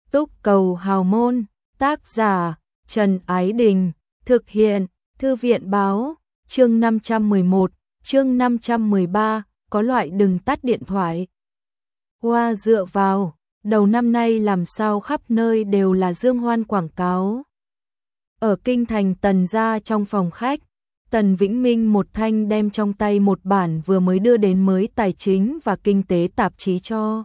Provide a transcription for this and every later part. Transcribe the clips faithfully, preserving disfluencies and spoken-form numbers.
Túc Cầu Hào Môn, tác giả Trần Ái Đình, thực hiện Thư viện Báo, chương năm trăm mười một, chương năm trăm mười ba, có loại đừng tắt điện thoại. Hoa dựa vào, đầu năm nay làm sao khắp nơi đều là dương hoan quảng cáo. Ở kinh thành Tần gia trong phòng khách, Tần Vĩnh Minh một thanh đem trong tay một bản vừa mới đưa đến mới tài chính và kinh tế tạp chí cho.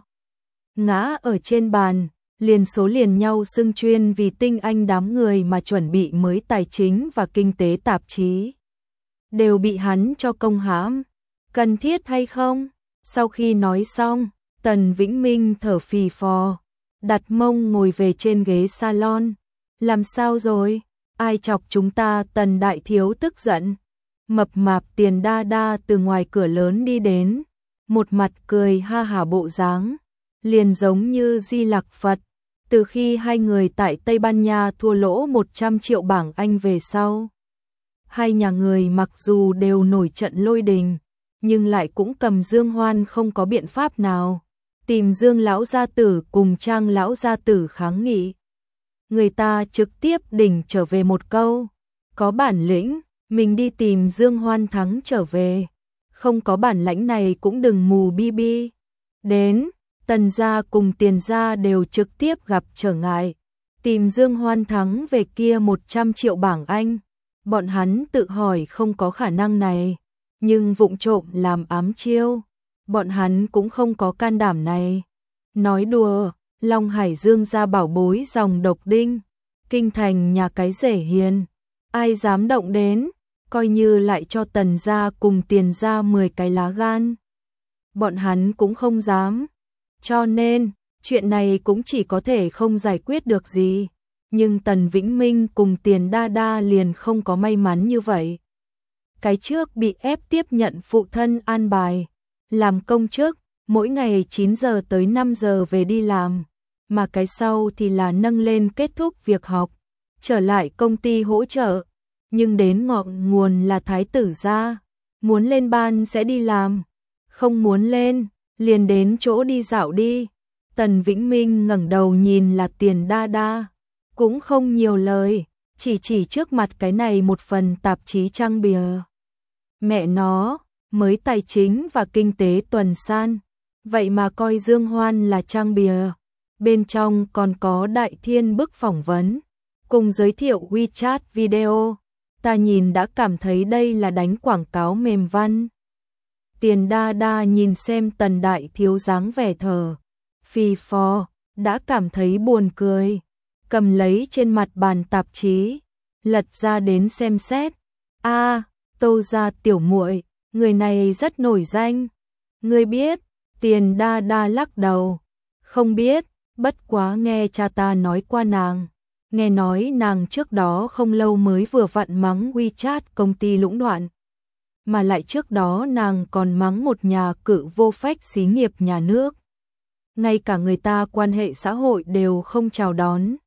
Ngã ở trên bàn, liền số liền nhau xưng chuyên vì tinh anh đám người mà chuẩn bị mới tài chính và kinh tế tạp chí. Đều bị hắn cho công hãm. Cần thiết hay không? Sau khi nói xong, Tần Vĩnh Minh thở phì phò, đặt mông ngồi về trên ghế salon. Làm sao rồi? Ai chọc chúng ta? Tần đại thiếu tức giận. Mập mạp Tiền Đa Đa từ ngoài cửa lớn đi đến, một mặt cười ha hả bộ dáng, liền giống như Di Lặc Phật. Từ khi hai người tại Tây Ban Nha thua lỗ một trăm triệu bảng Anh về sau, hai nhà người mặc dù đều nổi trận lôi đình, nhưng lại cũng cầm Dương Hoan không có biện pháp nào, tìm Dương lão gia tử cùng Trang lão gia tử kháng nghị. Người ta trực tiếp đỉnh trở về một câu, có bản lĩnh, mình đi tìm Dương Hoan thắng trở về, không có bản lãnh này cũng đừng mù bi bi. Đến, Tần gia cùng Tiền gia đều trực tiếp gặp trở ngại, tìm Dương Hoan thắng về kia một trăm triệu bảng Anh. Bọn hắn tự hỏi không có khả năng này, nhưng vụng trộm làm ám chiêu, bọn hắn cũng không có can đảm này. Nói đùa, Long Hải Dương gia bảo bối dòng độc đinh, kinh thành nhà cái rể hiền, ai dám động đến, coi như lại cho Tần gia cùng Tiền gia mười cái lá gan, bọn hắn cũng không dám. Cho nên, chuyện này cũng chỉ có thể không giải quyết được gì. Nhưng Tần Vĩnh Minh cùng Tiền Đa Đa liền không có may mắn như vậy. Cái trước bị ép tiếp nhận phụ thân an bài, làm công chức, mỗi ngày chín giờ tới năm giờ về đi làm, mà cái sau thì là nâng lên kết thúc việc học, trở lại công ty hỗ trợ, nhưng đến ngọn nguồn là thái tử gia, muốn lên ban sẽ đi làm, không muốn lên, liền đến chỗ đi dạo đi. Tần Vĩnh Minh ngẩng đầu nhìn là Tiền Đa Đa, cũng không nhiều lời, chỉ chỉ trước mặt cái này một phần tạp chí trang bìa. Mẹ nó, mới tài chính và kinh tế tuần san, vậy mà coi Dương Hoan là trang bìa, bên trong còn có đại thiên bức phỏng vấn, cùng giới thiệu WeChat video, ta nhìn đã cảm thấy đây là đánh quảng cáo mềm văn. Tiền Đa Đa nhìn xem Tần đại thiếu dáng vẻ thở phì phò, đã cảm thấy buồn cười, cầm lấy trên mặt bàn tạp chí, lật ra đến xem xét. A, à, Tô gia tiểu muội, người này rất nổi danh. Ngươi biết? Tiền Đa Đa lắc đầu, không biết, bất quá nghe cha ta nói qua nàng, nghe nói nàng trước đó không lâu mới vừa vặn mắng WeChat công ty lũng đoạn, mà lại trước đó nàng còn mắng một nhà cự vô phách xí nghiệp nhà nước. Ngay cả người ta quan hệ xã hội đều không chào đón.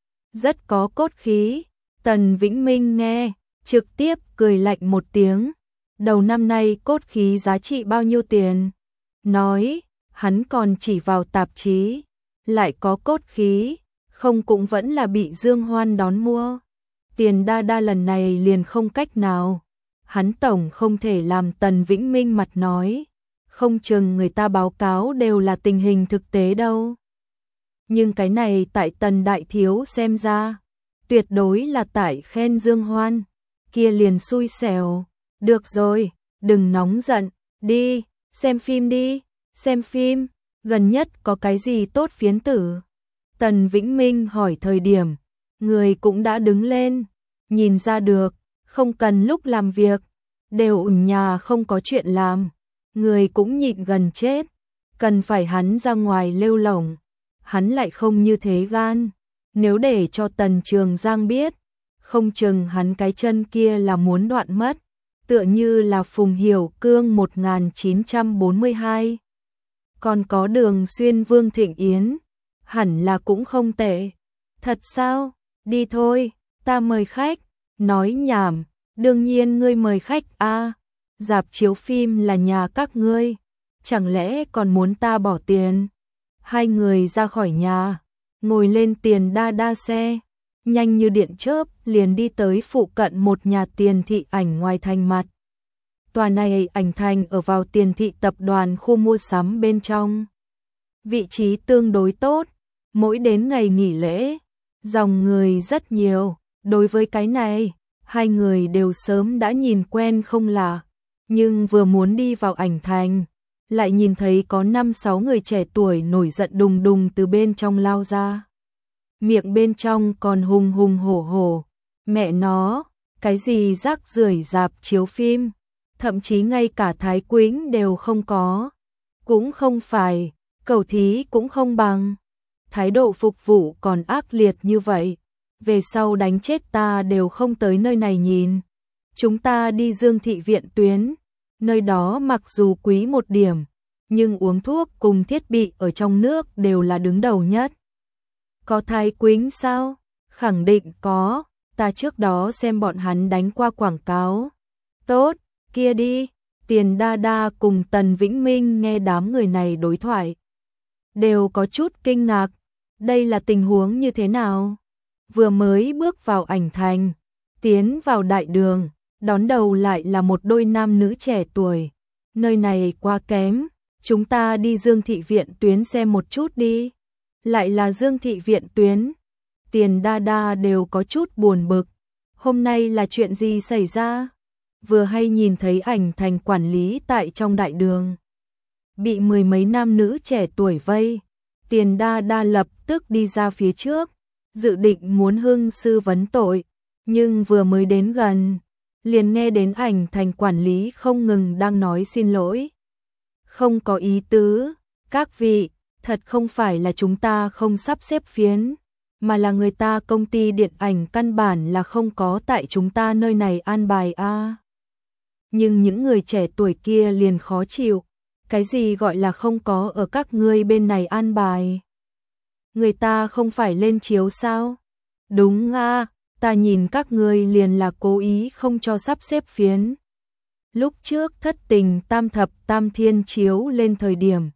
Rất có cốt khí. Tần Vĩnh Minh nghe, trực tiếp cười lạnh một tiếng. Đầu năm nay cốt khí giá trị bao nhiêu tiền? Nói, hắn còn chỉ vào tạp chí, lại có cốt khí, không cũng vẫn là bị Dương Hoan đón mua. Tiền Đa Đa lần này liền không cách nào. Hắn tổng không thể làm Tần Vĩnh Minh mặt nói, không chừng người ta báo cáo đều là tình hình thực tế đâu. Nhưng cái này tại Tần đại thiếu xem ra, tuyệt đối là tại khen Dương Hoan, kia liền xui xẻo. Được rồi, đừng nóng giận, đi, xem phim đi, xem phim, gần nhất có cái gì tốt phiến tử? Tần Vĩnh Minh hỏi thời điểm, người cũng đã đứng lên, nhìn ra được, không cần lúc làm việc, đều ở nhà không có chuyện làm, người cũng nhịn gần chết, cần phải hắn ra ngoài lêu lổng, hắn lại không như thế gan, nếu để cho Tần Trường Giang biết, không chừng hắn cái chân kia là muốn đoạn mất, tựa như là Phùng Hiểu Cương một nghìn chín trăm bốn mươi hai. Còn có Đường Xuyên Vương Thịnh Yến, hẳn là cũng không tệ. Thật sao? Đi thôi, ta mời khách. Nói nhảm, đương nhiên ngươi mời khách a. À, rạp chiếu phim là nhà các ngươi, chẳng lẽ còn muốn ta bỏ tiền? Hai người ra khỏi nhà, ngồi lên Tiền Đa Đa xe, nhanh như điện chớp liền đi tới phụ cận một nhà Tiền thị ảnh ngoài thành mặt. Tòa này ảnh thành ở vào Tiền thị tập đoàn khu mua sắm bên trong. Vị trí tương đối tốt, mỗi đến ngày nghỉ lễ, dòng người rất nhiều. Đối với cái này, hai người đều sớm đã nhìn quen không lạ, nhưng vừa muốn đi vào ảnh thành, lại nhìn thấy có năm sáu người trẻ tuổi nổi giận đùng đùng từ bên trong lao ra. Miệng bên trong còn hùng hùng hổ hổ, mẹ nó, cái gì rác rưởi rạp chiếu phim, thậm chí ngay cả Thái Quýnh đều không có, cũng không phải, cầu thí cũng không bằng, thái độ phục vụ còn ác liệt như vậy, về sau đánh chết ta đều không tới nơi này nhìn. Chúng ta đi Dương thị viện tuyến, nơi đó mặc dù quý một điểm, nhưng uống thuốc cùng thiết bị ở trong nước đều là đứng đầu nhất. Có Thái Quýnh sao? Khẳng định có, ta trước đó xem bọn hắn đánh qua quảng cáo. Tốt, kia đi. Tiền Đa Đa cùng Tần Vĩnh Minh nghe đám người này đối thoại, đều có chút kinh ngạc, đây là tình huống như thế nào? Vừa mới bước vào ảnh thành, tiến vào đại đường, đón đầu lại là một đôi nam nữ trẻ tuổi. Nơi này quá kém, chúng ta đi Dương thị viện tuyến xem một chút đi. Lại là Dương thị viện tuyến. Tiền Đa Đa đều có chút buồn bực. Hôm nay là chuyện gì xảy ra? Vừa hay nhìn thấy ảnh thành quản lý tại trong đại đường, bị mười mấy nam nữ trẻ tuổi vây. Tiền Đa Đa lập tức đi ra phía trước, dự định muốn hưng sư vấn tội, nhưng vừa mới đến gần, liền nghe đến ảnh thành quản lý không ngừng đang nói xin lỗi. Không có ý tứ, các vị, thật không phải là chúng ta không sắp xếp phiến, mà là người ta công ty điện ảnh căn bản là không có tại chúng ta nơi này an bài a. À. Nhưng những người trẻ tuổi kia liền khó chịu, cái gì gọi là không có ở các ngươi bên này an bài? Người ta không phải lên chiếu sao? Đúng a, ta nhìn các ngươi liền là cố ý không cho sắp xếp phiến. Lúc trước Thất Tình Tam Thập Tam Thiên chiếu lên thời điểm,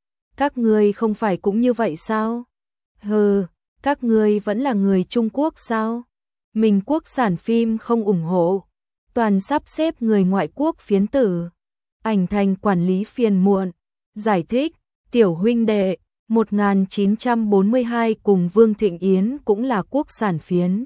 các ngươi không phải cũng như vậy sao? Hừ, các ngươi vẫn là người Trung Quốc sao? Mình quốc sản phim không ủng hộ, toàn sắp xếp người ngoại quốc phiến tử. Ảnh thành quản lý phiền muộn, giải thích, tiểu huynh đệ, một nghìn chín trăm bốn mươi hai cùng Vương Thịnh Yến cũng là quốc sản phiến.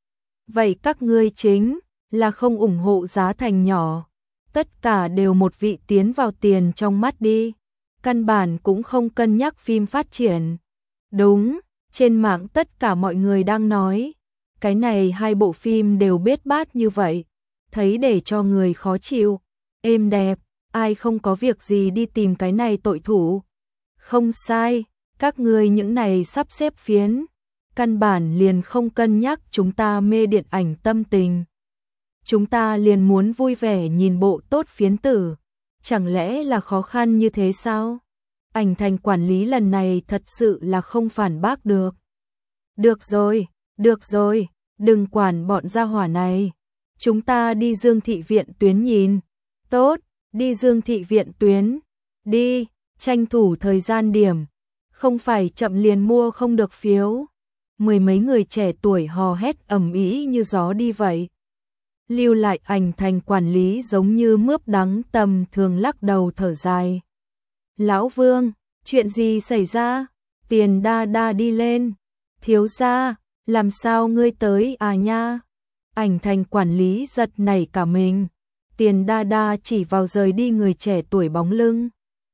Vậy các ngươi chính là không ủng hộ giá thành nhỏ, tất cả đều một vị tiến vào tiền trong mắt đi, căn bản cũng không cân nhắc phim phát triển. Đúng, trên mạng tất cả mọi người đang nói, cái này hai bộ phim đều bết bát như vậy, thấy để cho người khó chịu, êm đẹp. Ai không có việc gì đi tìm cái này tội thủ. Không sai, các ngươi những này sắp xếp phiến, căn bản liền không cân nhắc chúng ta mê điện ảnh tâm tình. Chúng ta liền muốn vui vẻ nhìn bộ tốt phiến tử, chẳng lẽ là khó khăn như thế sao? Ảnh thành quản lý lần này thật sự là không phản bác được. Được rồi, được rồi, đừng quản bọn gia hỏa này. Chúng ta đi Dương thị viện tuyến nhìn. Tốt. Đi Dương thị viện tuyến, đi, tranh thủ thời gian điểm, không phải chậm liền mua không được phiếu. Mười mấy người trẻ tuổi hò hét ầm ĩ như gió đi vậy. Lưu lại ảnh thành quản lý giống như mướp đắng tầm thường lắc đầu thở dài. Lão Vương, chuyện gì xảy ra? Tiền Đa Đa đi lên. Thiếu gia, làm sao ngươi tới à nha? Ảnh thành quản lý giật nảy cả mình. Tiền Đa Đa chỉ vào rời đi người trẻ tuổi bóng lưng.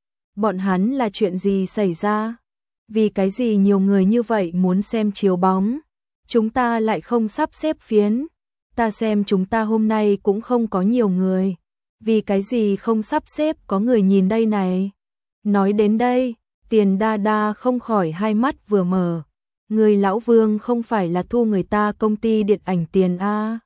Bọn hắn là chuyện gì xảy ra? Vì cái gì nhiều người như vậy muốn xem chiếu bóng? Chúng ta lại không sắp xếp phiến. Ta xem chúng ta hôm nay cũng không có nhiều người. Vì cái gì không sắp xếp có người nhìn đây này? Nói đến đây, Tiền Đa Đa không khỏi hai mắt vừa mở. Người lão Vương không phải là thu người ta công ty điện ảnh tiền a?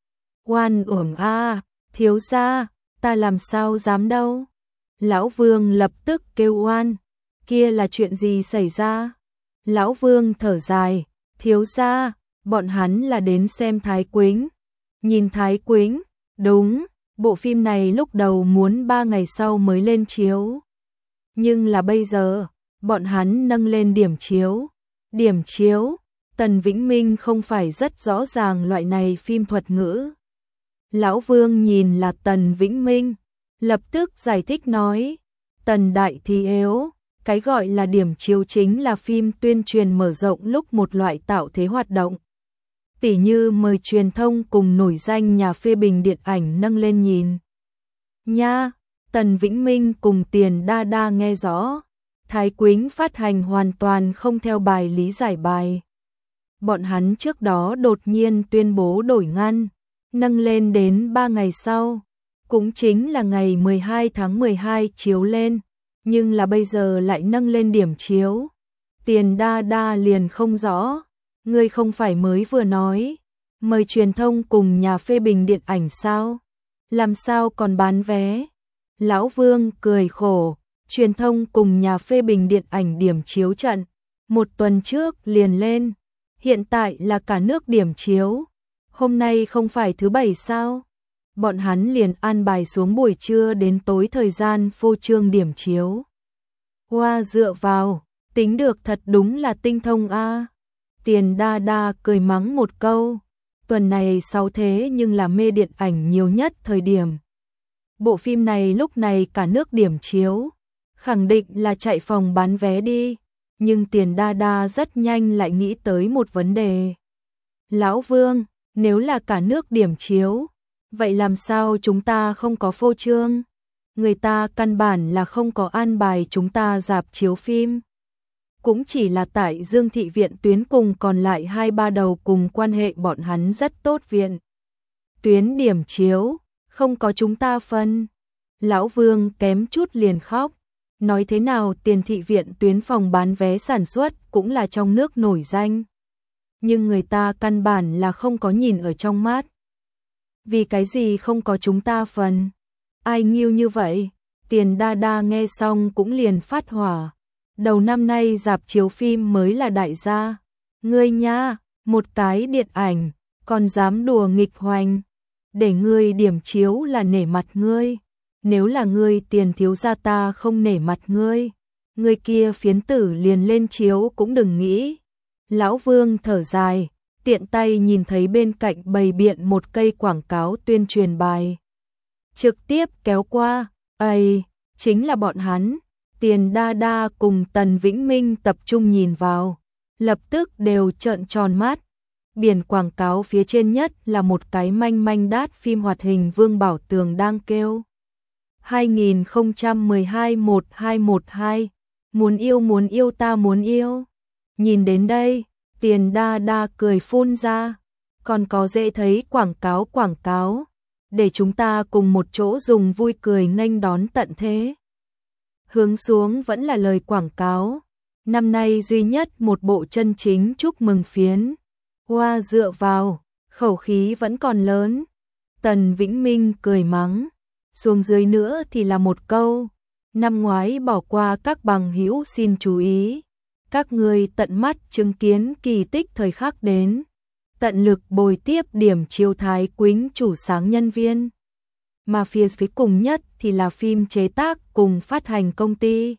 Oan uổng a. Thiếu gia, ta làm sao dám đâu. Lão Vương lập tức kêu oan. Kia là chuyện gì xảy ra? Lão Vương thở dài. Thiếu gia, bọn hắn là đến xem Thái Quýnh. Nhìn Thái Quýnh, đúng, bộ phim này lúc đầu muốn ba ngày sau mới lên chiếu. Nhưng là bây giờ, bọn hắn nâng lên điểm chiếu. Điểm chiếu, Tần Vĩnh Minh không phải rất rõ ràng loại này phim thuật ngữ. Lão Vương nhìn là Tần Vĩnh Minh, lập tức giải thích nói, Tần đại thì yếu, cái gọi là điểm chiếu chính là phim tuyên truyền mở rộng lúc một loại tạo thế hoạt động. Tỉ như mời truyền thông cùng nổi danh nhà phê bình điện ảnh nâng lên nhìn. Nha, Tần Vĩnh Minh cùng Tiền Đa Đa nghe rõ, Thái Quýnh phát hành hoàn toàn không theo bài lý giải bài. Bọn hắn trước đó đột nhiên tuyên bố đổi ngăn, nâng lên đến ba ngày sau, cũng chính là ngày mười hai tháng mười hai chiếu lên, nhưng là bây giờ lại nâng lên điểm chiếu. Tiền Đa Đa liền không rõ, ngươi không phải mới vừa nói, mời truyền thông cùng nhà phê bình điện ảnh sao? Làm sao còn bán vé? Lão Vương cười khổ, truyền thông cùng nhà phê bình điện ảnh điểm chiếu trận, một tuần trước liền lên, hiện tại là cả nước điểm chiếu, hôm nay không phải thứ bảy sao? Bọn hắn liền an bài xuống buổi trưa đến tối thời gian phô trương điểm chiếu. Hoa dựa vào, tính được thật đúng là tinh thông a. Tiền Đa Đa cười mắng một câu, tuần này sáu thế nhưng là mê điện ảnh nhiều nhất thời điểm. Bộ phim này lúc này cả nước điểm chiếu, khẳng định là chạy phòng bán vé đi, nhưng Tiền Đa Đa rất nhanh lại nghĩ tới một vấn đề. Lão Vương, nếu là cả nước điểm chiếu, vậy làm sao chúng ta không có phô trương? Người ta căn bản là không có an bài chúng ta rạp chiếu phim. Cũng chỉ là tại Dương Thị Viện tuyến cùng còn lại hai ba đầu cùng quan hệ bọn hắn rất tốt viện. Tuyến điểm chiếu, không có chúng ta phân. Lão Vương kém chút liền khóc. Nói thế nào Tiền Thị Viện tuyến phòng bán vé sản xuất cũng là trong nước nổi danh. Nhưng người ta căn bản là không có nhìn ở trong mắt. Vì cái gì không có chúng ta phần? Ai nghiêu như vậy? Tiền Đa Đa nghe xong cũng liền phát hỏa. Đầu năm nay rạp chiếu phim mới là đại gia. Ngươi nha, một cái điện ảnh, còn dám đùa nghịch hoành. Để ngươi điểm chiếu là nể mặt ngươi. Nếu là ngươi Tiền thiếu gia ta không nể mặt ngươi, ngươi kia phiến tử liền lên chiếu cũng đừng nghĩ. Lão Vương thở dài, tiện tay nhìn thấy bên cạnh bày biện một cây quảng cáo tuyên truyền bài. Trực tiếp kéo qua, ây, chính là bọn hắn. Tiền Đa Đa cùng Tần Vĩnh Minh tập trung nhìn vào, lập tức đều trợn tròn mắt. Biển quảng cáo phía trên nhất là một cái manh manh đát phim hoạt hình Vương Bảo Tường đang kêu. hai không một hai một hai một hai, muốn yêu muốn yêu ta muốn yêu. Nhìn đến đây, Tiền Đa Đa cười phun ra, còn có dễ thấy quảng cáo quảng cáo, để chúng ta cùng một chỗ dùng vui cười nghênh đón tận thế. Hướng xuống vẫn là lời quảng cáo, năm nay duy nhất một bộ chân chính chúc mừng phiến. Hoa dựa vào, khẩu khí vẫn còn lớn. Tần Vĩnh Minh cười mắng, xuống dưới nữa thì là một câu, năm ngoái bỏ qua các bằng hữu xin chú ý. Các người tận mắt chứng kiến kỳ tích thời khắc đến, tận lực bồi tiếp điểm chiếu Thái Quýnh chủ sáng nhân viên. Mà phía dưới cùng nhất thì là phim chế tác cùng phát hành công ty.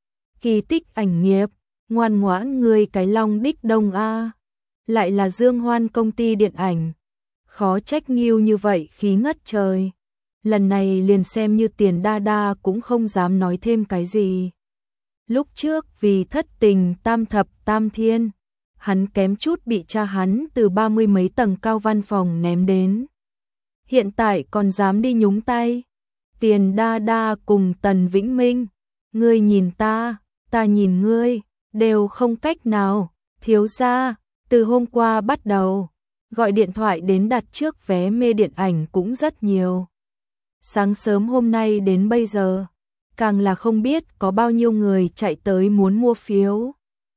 Kỳ tích ảnh nghiệp, ngoan ngoãn người cái long đích đông A. Lại là Dương Hoan công ty điện ảnh. Khó trách nghiêu như vậy khí ngất trời. Lần này liền xem như Tiền Đa Đa cũng không dám nói thêm cái gì. Lúc trước vì thất tình tam thập tam thiên, hắn kém chút bị cha hắn từ ba mươi mấy tầng cao văn phòng ném đến. Hiện tại còn dám đi nhúng tay. Tiền Đa Đa cùng Tần Vĩnh Minh, ngươi nhìn ta, ta nhìn ngươi, đều không cách nào. Thiếu gia, từ hôm qua bắt đầu, gọi điện thoại đến đặt trước vé mê điện ảnh cũng rất nhiều. Sáng sớm hôm nay đến bây giờ, càng là không biết có bao nhiêu người chạy tới muốn mua phiếu.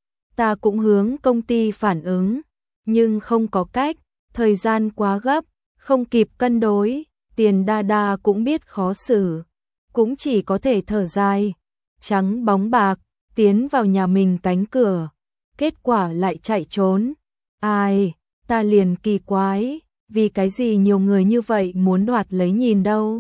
Ta cũng hướng công ty phản ứng, nhưng không có cách, thời gian quá gấp, không kịp cân đối. Tiền Đa Đa cũng biết khó xử, cũng chỉ có thể thở dài, trắng bóng bạc, tiến vào nhà mình cánh cửa, kết quả lại chạy trốn. Ai, ta liền kỳ quái, vì cái gì nhiều người như vậy muốn đoạt lấy nhìn đâu.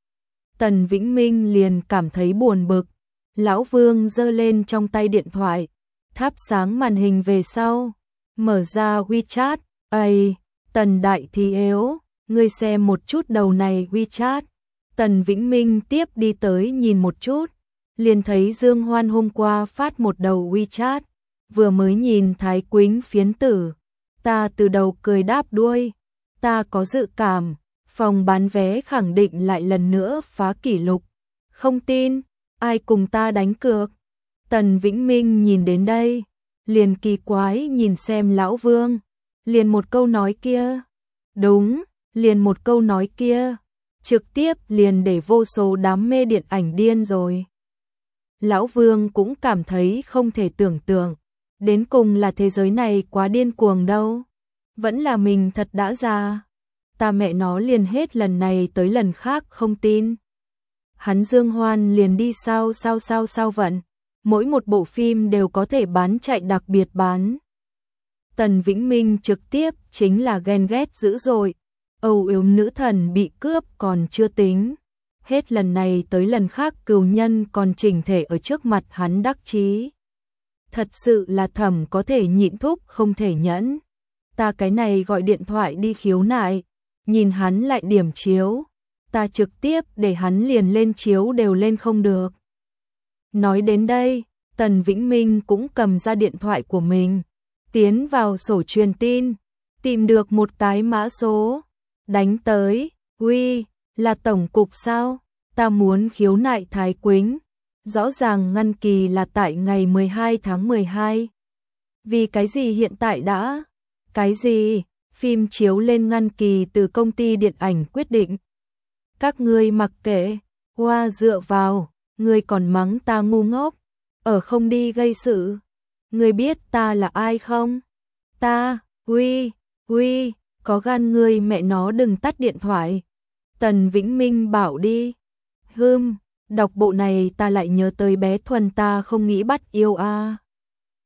Tần Vĩnh Minh liền cảm thấy buồn bực, Lão Vương giơ lên trong tay điện thoại, thắp sáng màn hình về sau, mở ra WeChat, ây, Tần đại thì yếu, ngươi xem một chút đầu này WeChat. Tần Vĩnh Minh tiếp đi tới nhìn một chút, liền thấy Dương Hoan hôm qua phát một đầu WeChat, vừa mới nhìn Thái Quýnh phiến tử, ta từ đầu cười đáp đuôi, ta có dự cảm, phòng bán vé khẳng định lại lần nữa phá kỷ lục, không tin, ai cùng ta đánh cược. Tần Vĩnh Minh nhìn đến đây, liền kỳ quái nhìn xem lão Vương, liền một câu nói kia, đúng, liền một câu nói kia, trực tiếp liền để vô số đám mê điện ảnh điên rồi. Lão Vương cũng cảm thấy không thể tưởng tượng, đến cùng là thế giới này quá điên cuồng đâu, vẫn là mình thật đã già, ta mẹ nó liền hết lần này tới lần khác không tin. Hắn Dương Hoan liền đi sao sao sao sao vận, mỗi một bộ phim đều có thể bán chạy đặc biệt bán. Tần Vĩnh Minh trực tiếp chính là ghen ghét dữ dội, âu yếm nữ thần bị cướp còn chưa tính, hết lần này tới lần khác cừu nhân còn chỉnh thể ở trước mặt hắn đắc chí. Thật sự là thầm có thể nhịn thúc không thể nhẫn. Ta cái này gọi điện thoại đi khiếu nại, nhìn hắn lại điểm chiếu, ta trực tiếp để hắn liền lên chiếu đều lên không được. Nói đến đây, Tần Vĩnh Minh cũng cầm ra điện thoại của mình, tiến vào sổ truyền tin, tìm được một cái mã số, đánh tới, uy, là tổng cục sao, ta muốn khiếu nại Thái Quýnh, rõ ràng ngăn kỳ là tại ngày mười hai tháng mười hai. Vì cái gì hiện tại đã? Cái gì? Phim chiếu lên ngăn kỳ từ công ty điện ảnh quyết định. Các ngươi mặc kệ, hoa dựa vào, ngươi còn mắng ta ngu ngốc, ở không đi gây sự. Ngươi biết ta là ai không? Ta, uy, uy, có gan ngươi mẹ nó đừng tắt điện thoại. Tần Vĩnh Minh bảo đi. Hừm, đọc bộ này ta lại nhớ tới bé Thuần ta không nghĩ bắt yêu a. À.